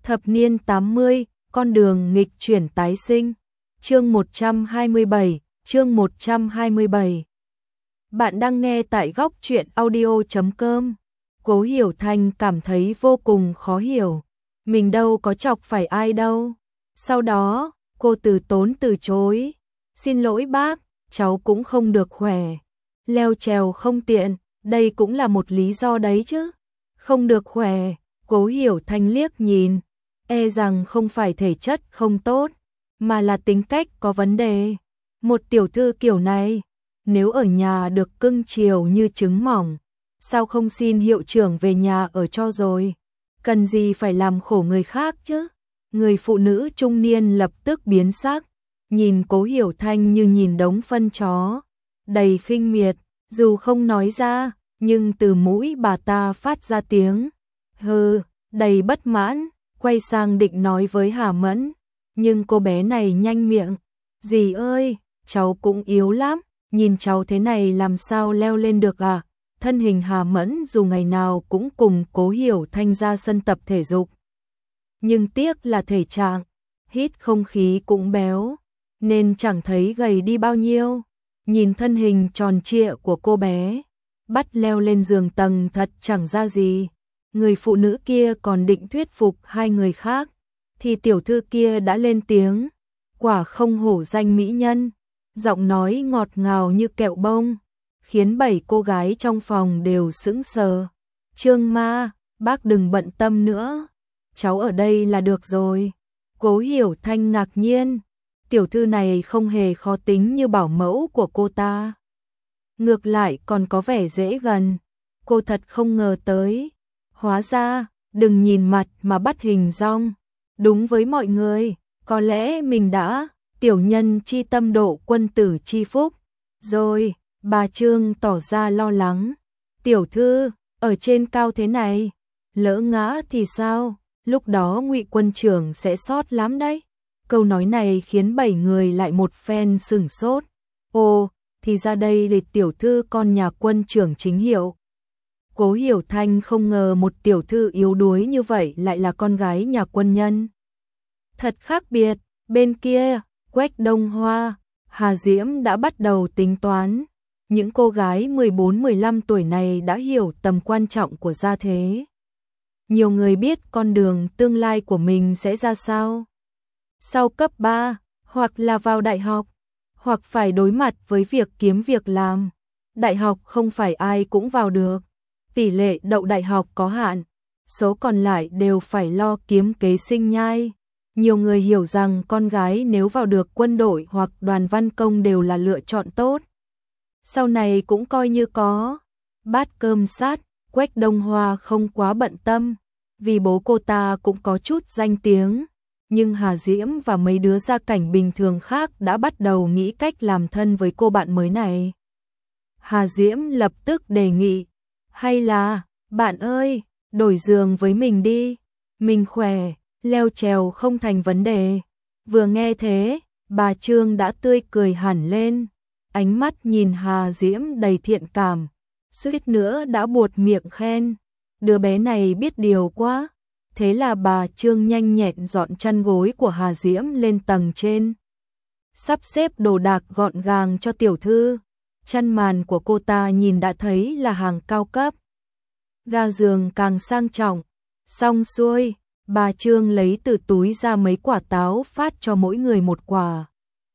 Thập niên 80, con đường nghịch chuyển tái sinh. Chương 127, chương 127. Bạn đang nghe tại góc truyện audio.com. Cố Hiểu Thanh cảm thấy vô cùng khó hiểu. Mình đâu có chọc phải ai đâu. Sau đó, cô từ tốn từ chối. Xin lỗi bác, cháu cũng không được khỏe. Leo trèo không tiện, đây cũng là một lý do đấy chứ. Không được khỏe, Cố Hiểu Thanh liếc nhìn. E rằng không phải thể chất không tốt, mà là tính cách có vấn đề. Một tiểu thư kiểu này, nếu ở nhà được cưng chiều như trứng mỏng, sao không xin hiệu trưởng về nhà ở cho rồi? Cần gì phải làm khổ người khác chứ? Người phụ nữ trung niên lập tức biến sắc, nhìn Cố Hiểu Thanh như nhìn đống phân chó, đầy khinh miệt, dù không nói ra, nhưng từ mũi bà ta phát ra tiếng hừ, đầy bất mãn. Quay sang định nói với Hà Mẫn, nhưng cô bé này nhanh miệng. Dì ơi, cháu cũng yếu lắm, nhìn cháu thế này làm sao leo lên được à? Thân hình Hà Mẫn dù ngày nào cũng cùng Cố Hiểu Thanh ra sân tập thể dục. Nhưng tiếc là thể trạng, hít không khí cũng béo, nên chẳng thấy gầy đi bao nhiêu. Nhìn thân hình tròn trịa của cô bé, bắt leo lên giường tầng thật chẳng ra gì. Người phụ nữ kia còn định thuyết phục hai người khác, thì tiểu thư kia đã lên tiếng, quả không hổ danh mỹ nhân, giọng nói ngọt ngào như kẹo bông, khiến 7 cô gái trong phòng đều sững sờ. Trương Ma, bác đừng bận tâm nữa, cháu ở đây là được rồi. Cố Hiểu Thanh ngạc nhiên, tiểu thư này không hề khó tính như bảo mẫu của cô ta. Ngược lại còn có vẻ dễ gần, cô thật không ngờ tới. Hóa ra, đừng nhìn mặt mà bắt hình dong. Đúng với mọi người, có lẽ mình đã tiểu nhân chi tâm độ quân tử chi phúc. Rồi, bà Trương tỏ ra lo lắng. Tiểu thư, ở trên cao thế này, lỡ ngã thì sao? Lúc đó Ngụy quân trưởng sẽ sót lắm đấy. Câu nói này khiến 7 người lại một phen sửng sốt. Ồ, thì ra đây là tiểu thư con nhà quân trưởng chính hiệu. Cố Hiểu Thanh không ngờ một tiểu thư yếu đuối như vậy lại là con gái nhà quân nhân. Thật khác biệt, bên kia, Quách Đông Hoa, Hà Diễm đã bắt đầu tính toán. Những cô gái 14-15 tuổi này đã hiểu tầm quan trọng của gia thế. Nhiều người biết con đường tương lai của mình sẽ ra sao. Sau cấp 3, hoặc là vào đại học, hoặc phải đối mặt với việc kiếm việc làm. Đại học không phải ai cũng vào được. Tỷ lệ đậu đại học có hạn, số còn lại đều phải lo kiếm kế sinh nhai. Nhiều người hiểu rằng con gái nếu vào được quân đội hoặc đoàn văn công đều là lựa chọn tốt. Sau này cũng coi như có bát cơm sát, Quách Đông Hoa không quá bận tâm, vì bố cô ta cũng có chút danh tiếng. Nhưng Hà Diễm và mấy đứa gia cảnh bình thường khác đã bắt đầu nghĩ cách làm thân với cô bạn mới này. Hà Diễm lập tức đề nghị, hay là, bạn ơi, đổi giường với mình đi, mình khỏe, leo trèo không thành vấn đề. Vừa nghe thế, bà Trương đã tươi cười hẳn lên, ánh mắt nhìn Hà Diễm đầy thiện cảm, suýt nữa đã buột miệng khen, đứa bé này biết điều quá. Thế là bà Trương nhanh nhẹn dọn chăn gối của Hà Diễm lên tầng trên, sắp xếp đồ đạc gọn gàng cho tiểu thư. Chăn màn của cô ta nhìn đã thấy là hàng cao cấp. Ga giường càng sang trọng. Xong xuôi, bà Trương lấy từ túi ra mấy quả táo phát cho mỗi người một quả.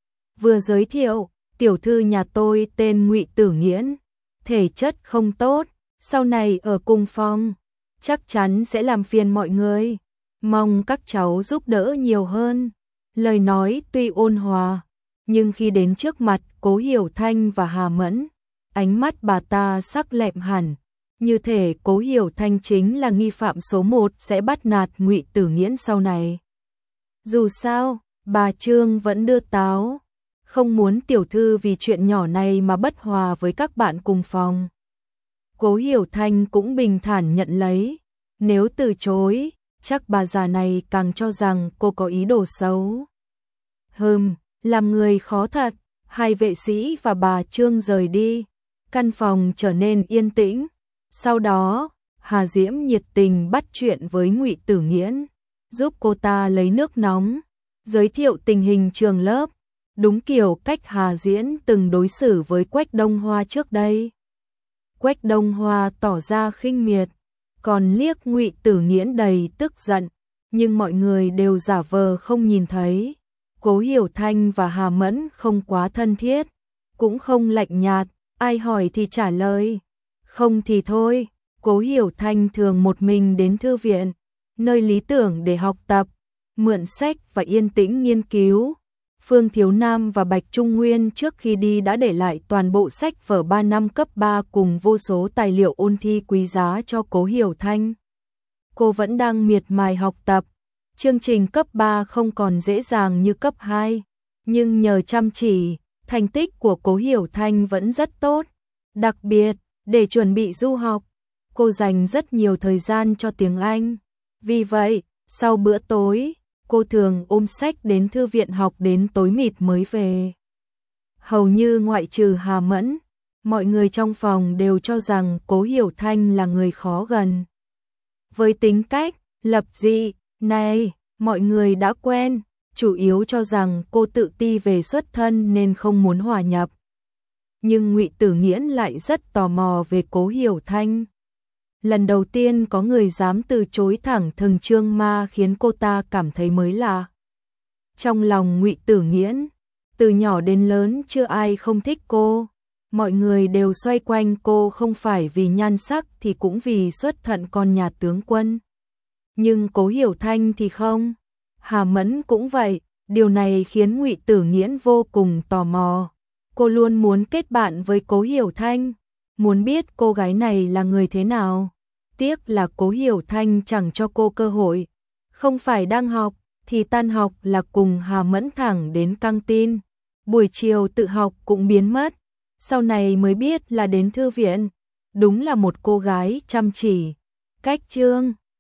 Vừa giới thiệu, tiểu thư nhà tôi tên Ngụy Tử Nghiễn, thể chất không tốt, sau này ở cùng phòng, chắc chắn sẽ làm phiền mọi người. Mong các cháu giúp đỡ nhiều hơn. Lời nói tuy ôn hòa, nhưng khi đến trước mặt Cố Hiểu Thanh và Hà Mẫn, ánh mắt bà ta sắc lẹm hẳn, như thể Cố Hiểu Thanh chính là nghi phạm số 1 sẽ bắt nạt Ngụy Tử Nghiễn sau này. Dù sao, bà Trương vẫn đưa táo, không muốn tiểu thư vì chuyện nhỏ này mà bất hòa với các bạn cùng phòng. Cố Hiểu Thanh cũng bình thản nhận lấy, nếu từ chối, chắc bà già này càng cho rằng cô có ý đồ xấu. Làm người khó thật. Hai vệ sĩ và bà Trương rời đi, căn phòng trở nên yên tĩnh. Sau đó, Hà Diễm nhiệt tình bắt chuyện với Ngụy Tử Nghiễn. giúp cô ta lấy nước nóng, giới thiệu tình hình trường lớp, đúng kiểu cách Hà Diễn từng đối xử với Quách Đông Hoa trước đây. Quách Đông Hoa tỏ ra khinh miệt, còn liếc Ngụy Tử Nghiễn đầy tức giận, nhưng mọi người đều giả vờ không nhìn thấy. Cố Hiểu Thanh và Hà Mẫn không quá thân thiết, cũng không lạnh nhạt, ai hỏi thì trả lời, không thì thôi. Cố Hiểu Thanh thường một mình đến thư viện, nơi lý tưởng để học tập, mượn sách và yên tĩnh nghiên cứu. Phương Thiếu Nam và Bạch Trung Nguyên trước khi đi đã để lại toàn bộ sách vở 3 năm cấp 3 cùng vô số tài liệu ôn thi quý giá cho Cố Hiểu Thanh. Cô vẫn đang miệt mài học tập. Chương trình cấp 3 không còn dễ dàng như cấp 2, nhưng nhờ chăm chỉ, thành tích của Cố Hiểu Thanh vẫn rất tốt. Đặc biệt, để chuẩn bị du học, cô dành rất nhiều thời gian cho tiếng Anh. Vì vậy, sau bữa tối, cô thường ôm sách đến thư viện học đến tối mịt mới về. Hầu như ngoại trừ Hà Mẫn, mọi người trong phòng đều cho rằng Cố Hiểu Thanh là người khó gần. Với tính cách, lập dị này, mọi người đã quen, chủ yếu cho rằng cô tự ti về xuất thân nên không muốn hòa nhập. Nhưng Ngụy Tử Nghiễn lại rất tò mò về Cố Hiểu Thanh. Lần đầu tiên có người dám từ chối thẳng thừng Trương Ma khiến cô ta cảm thấy mới lạ. Trong lòng Ngụy Tử Nghiễn, từ nhỏ đến lớn chưa ai không thích cô. Mọi người đều xoay quanh cô không phải vì nhan sắc thì cũng vì xuất thân con nhà tướng quân. Nhưng Cố Hiểu Thanh thì không. Hà Mẫn cũng vậy, điều này khiến Ngụy Tử Nghiễn vô cùng tò mò. Cô luôn muốn kết bạn với Cố Hiểu Thanh, muốn biết cô gái này là người thế nào. Tiếc là Cố Hiểu Thanh chẳng cho cô cơ hội. Không phải đang học, thì tan học là cùng Hà Mẫn thẳng đến căng tin. Buổi chiều tự học cũng biến mất. Sau này mới biết là đến thư viện. Đúng là một cô gái chăm chỉ. Cách chương